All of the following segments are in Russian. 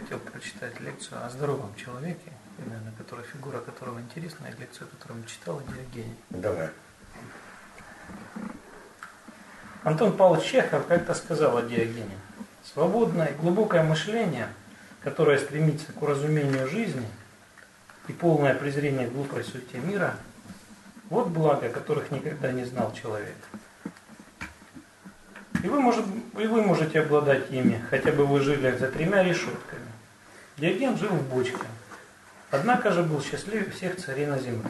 хотел прочитать лекцию о здоровом человеке, именно фигура которого интересна, и лекцию, которую мы читали, о Диогене. Давай. Антон Павлович Чехов как-то сказал о Диогене: свободное, глубокое мышление, которое стремится к уразумению жизни, и полное презрение к глупой суете мира – вот блага, которых никогда не знал человек. И вы можете обладать ими, хотя бы вы жили за 3 решетками. Диоген жил в бочке, однако же был счастливее всех царей на земле.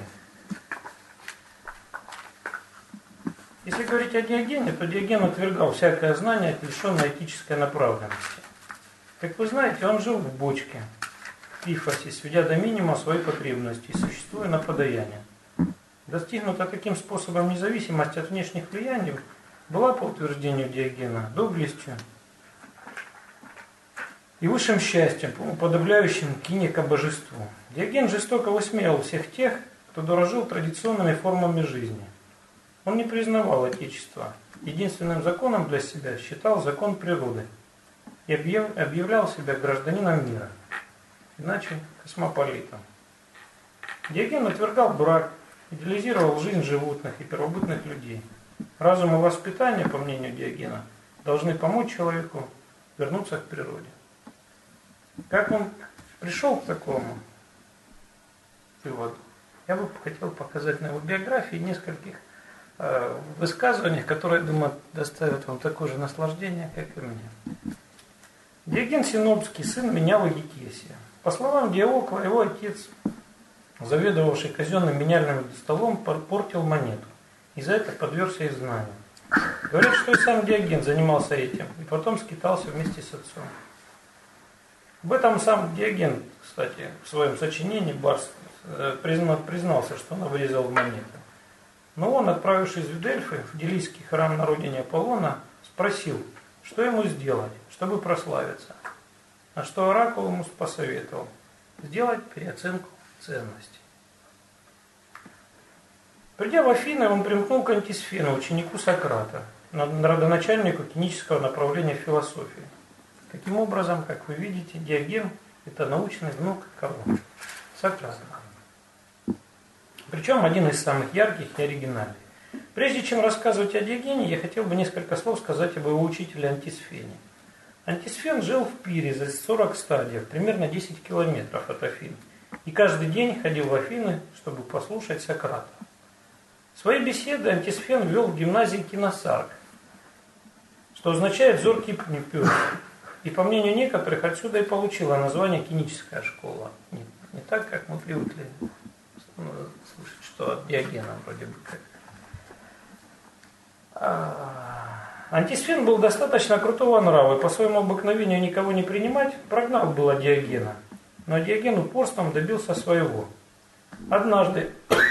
Если говорить о Диогене, то Диоген отвергал всякое знание, лишенное этической направленности. Как вы знаете, он жил в бочке, в Пифосе, сведя до минимума свои потребности и существуя на подаяние. Достигнута таким способом независимость от внешних влияний была, по утверждению Диогена, доблестью и высшим счастьем, уподобляющим киника божеству. Диоген жестоко высмеял всех тех, кто дорожил традиционными формами жизни. Он не признавал отечества. Единственным законом для себя считал закон природы и объявлял себя гражданином мира, иначе космополитом. Диоген отвергал брак, идеализировал жизнь животных и первобытных людей. Разум и воспитание, по мнению Диогена, должны помочь человеку вернуться к природе. Как он пришел к такому выводу, я бы хотел показать на его биографии нескольких высказываниях, которые, думаю, доставят вам такое же наслаждение, как и мне. Диоген Синопский, сын Меняла Гекесия. По словам Диокла, его отец, заведовавший казенным меняльным столом, портил монету, и за это подвергся изгнанию. Говорят, что и сам Диоген занимался этим, и потом скитался вместе с отцом. В этом сам Диоген, кстати, в своем сочинении «Барс» признался, что он вырезал в монету. Но он, отправившись в Дельфы, в Делийский храм на родине Аполлона, спросил, что ему сделать, чтобы прославиться. На что оракул ему посоветовал сделать переоценку ценностей. Придя в Афины, он примкнул к Антисфену, ученику Сократа, родоначальнику кинического направления философии. Таким образом, как вы видите, Диоген – это научный внук кого? Сократа. Причем один из самых ярких и оригинальных. Прежде чем рассказывать о Диогене, я хотел бы несколько слов сказать об его учителе Антисфене. Антисфен жил в Пире за 40 стадиев, примерно 10 километров от Афин, и каждый день ходил в Афины, чтобы послушать Сократа. Свои беседы Антисфен вел в гимназии Киносарк, что означает «зоркий пес». И по мнению некоторых, отсюда и получила название киническая школа. Не так, как мы привыкли слушать, что от Диогена вроде бы как. Антисфен был достаточно крутого нрава, и по своему обыкновению никого не принимать прогнал было Диогена. Но Диоген упорством добился своего. Однажды,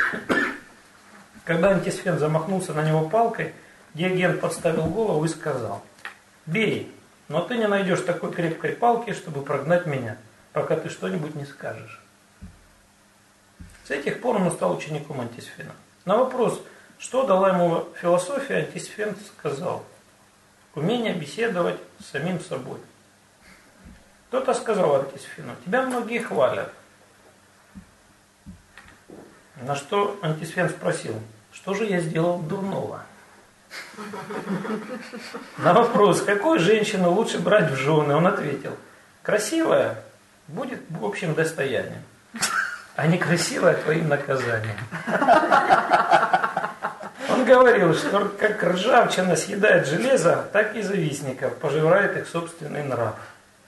когда Антисфен замахнулся на него палкой, Диоген подставил голову и сказал: «Бей, но ты не найдешь такой крепкой палки, чтобы прогнать меня, пока ты что-нибудь не скажешь». С этих пор он стал учеником Антисфена. На вопрос, что дала ему философия, Антисфен сказал: умение беседовать с самим собой. Кто-то сказал Антисфену: тебя многие хвалят. На что Антисфен спросил: что же я сделал дурного? На вопрос, какую женщину лучше брать в жены, он ответил: красивая будет общим достоянием, а некрасивая твоим наказанием. Он говорил, что как ржавчина съедает железо, так и завистников пожирает их собственный нрав.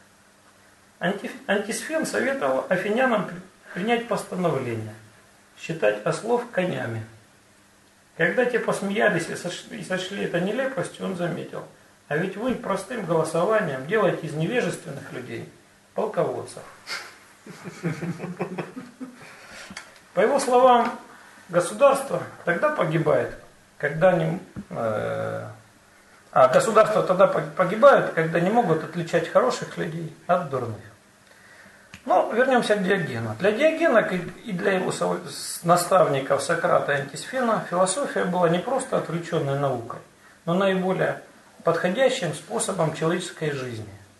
Антисфен советовал афинянам принять постановление считать ослов конями. Когда те посмеялись и сочли это нелепостью, он заметил: а ведь вы простым голосованием делаете из невежественных людей полководцев. По его словам, государство тогда погибает, когда государства тогда погибают, когда не могут отличать хороших людей от дурных. Но вернемся к Диогену. Для Диогена и для его наставников Сократа и Антисфена философия была не просто отвлеченной наукой, но наиболее подходящим способом человеческой жизни.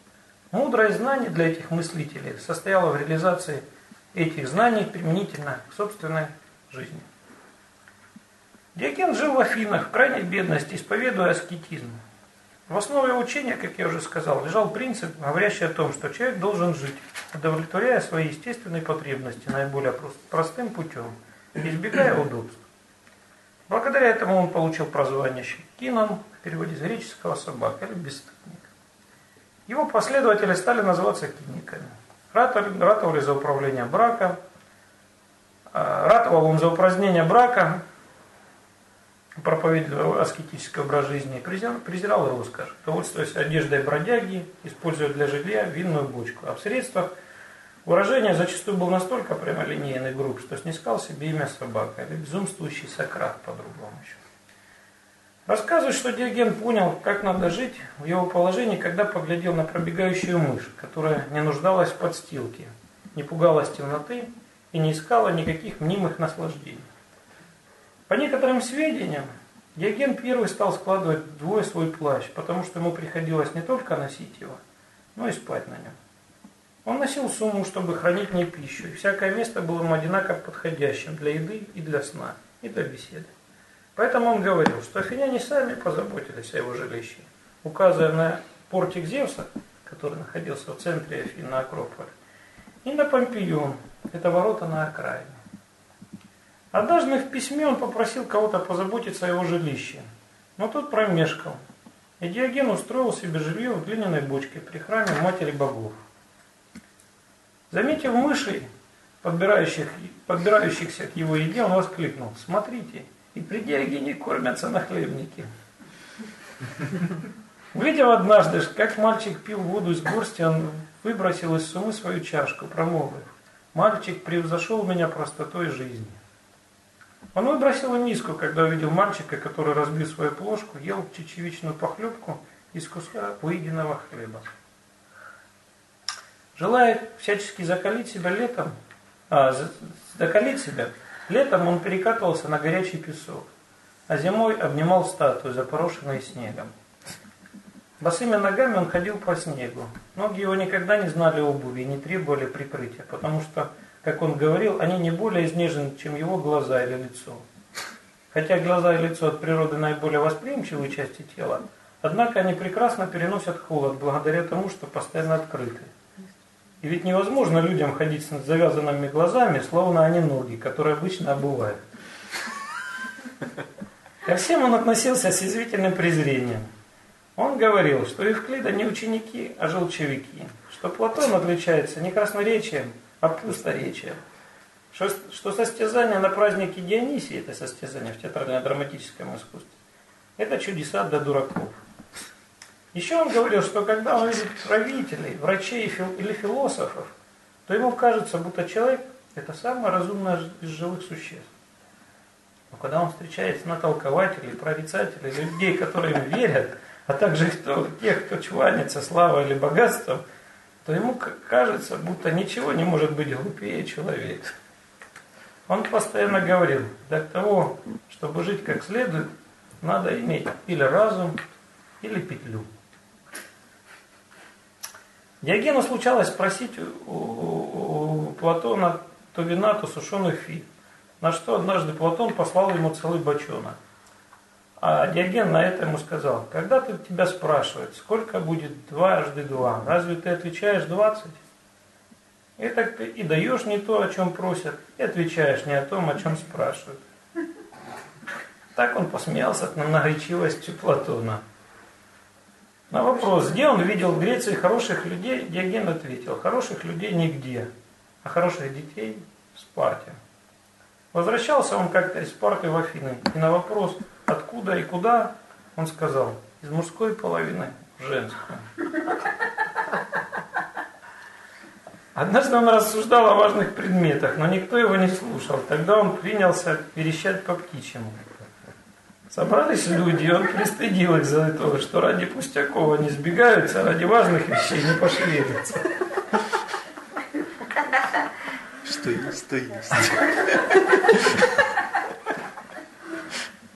Мудрое знание для этих мыслителей состояло в реализации этих знаний применительно к собственной жизни. Диоген жил в Афинах в крайней бедности, исповедуя аскетизм. В основе учения, как я уже сказал, лежал принцип, говорящий о том, что человек должен жить, удовлетворяя свои естественные потребности наиболее простым путем, избегая удобств. Благодаря этому он получил прозвание Кинон, в переводе с греческого «собака» или «бесстыдник». Его последователи стали называться киниками. Ратовали за управление браком, ратовал он за упразднение брака, проповедовал аскетический образ жизни, презирал роскошь, довольствуясь одеждой бродяги, используя для жилья винную бочку. А в средствах выражения зачастую был настолько прямолинейный и груб, что снискал себе имя собака, или безумствующий Сократ по-другому еще. Рассказывает, что Диоген понял, как надо жить в его положении, когда поглядел на пробегающую мышь, которая не нуждалась в подстилке, не пугалась темноты и не искала никаких мнимых наслаждений. По некоторым сведениям, Диоген первый стал складывать вдвое свой плащ, потому что ему приходилось не только носить его, но и спать на нем. Он носил сумму, чтобы хранить в ней пищу, и всякое место было ему одинаково подходящим для еды и для сна, и для беседы. Поэтому он говорил, что афиняне сами позаботились о его жилище, указывая на портик Зевса, который находился в центре Афин на Акрополе, и на Помпеион, это ворота на окраине. Однажды в письме он попросил кого-то позаботиться о его жилище, но тот промешкал, и Диоген устроил себе жилье в глиняной бочке при храме Матери Богов. Заметив мышей, подбирающихся к его еде, он воскликнул: «Смотрите, и при Диогене кормятся нахлебники». Увидев однажды, как мальчик пил воду из горсти, он выбросил из сумы свою чашку, промолвив: «Мальчик превзошел меня простотой жизни». Он выбросил и миску, когда увидел мальчика, который, разбив свою плошку, ел чечевичную похлебку из куска выеденного хлеба. Желая всячески закалить себя, летом он перекатывался на горячий песок, а зимой обнимал статую, запорошенную снегом. Босыми ногами он ходил по снегу. Ноги его никогда не знали обуви и не требовали прикрытия, потому что, как он говорил, они не более изнежены, чем его глаза или лицо. Хотя глаза и лицо от природы наиболее восприимчивые части тела, однако они прекрасно переносят холод благодаря тому, что постоянно открыты. И ведь невозможно людям ходить с завязанными глазами, словно они ноги, которые обычно обувают. Ко всем он относился с язвительным презрением. Он говорил, что Евклида не ученики, а желчевики, что Платон отличается не красноречием, а пусторечием, что состязание на празднике Дионисии, это состязание в театрально-драматическом искусстве, это чудеса для дураков. Еще он говорил, что когда он видит правителей, врачей или философов, то ему кажется, будто человек – это самое разумное из живых существ. Но когда он встречается на толкователей, прорицателей, людей, которые им верят, а также тех, кто чванится славой или богатством, то ему кажется, будто ничего не может быть глупее человека. Он постоянно говорил, для того, чтобы жить как следует, надо иметь или разум, или петлю. Диогену случалось спросить у Платона то вина, то сушеных фиг, на что однажды Платон послал ему целый бочонок. А Диоген на это ему сказал: когда тебя спрашивают, сколько будет дважды два, разве ты отвечаешь 20? И даешь не то, о чем просят, и отвечаешь не о том, о чем спрашивают. Так он посмеялся над многоречивостью Платона. На вопрос, где он видел в Греции хороших людей, Диоген ответил: хороших людей нигде, а хороших детей в Спарте. Возвращался он как-то из Спарты в Афины, и на вопрос, откуда и куда, он сказал: из мужской половины в женскую. Однажды он рассуждал о важных предметах, но никто его не слушал. Тогда он принялся верещать по птичьему. Собрались люди, и он пристыдил их за то, что ради пустяков они сбегаются, а ради важных вещей не пошевелятся. Что есть, то есть.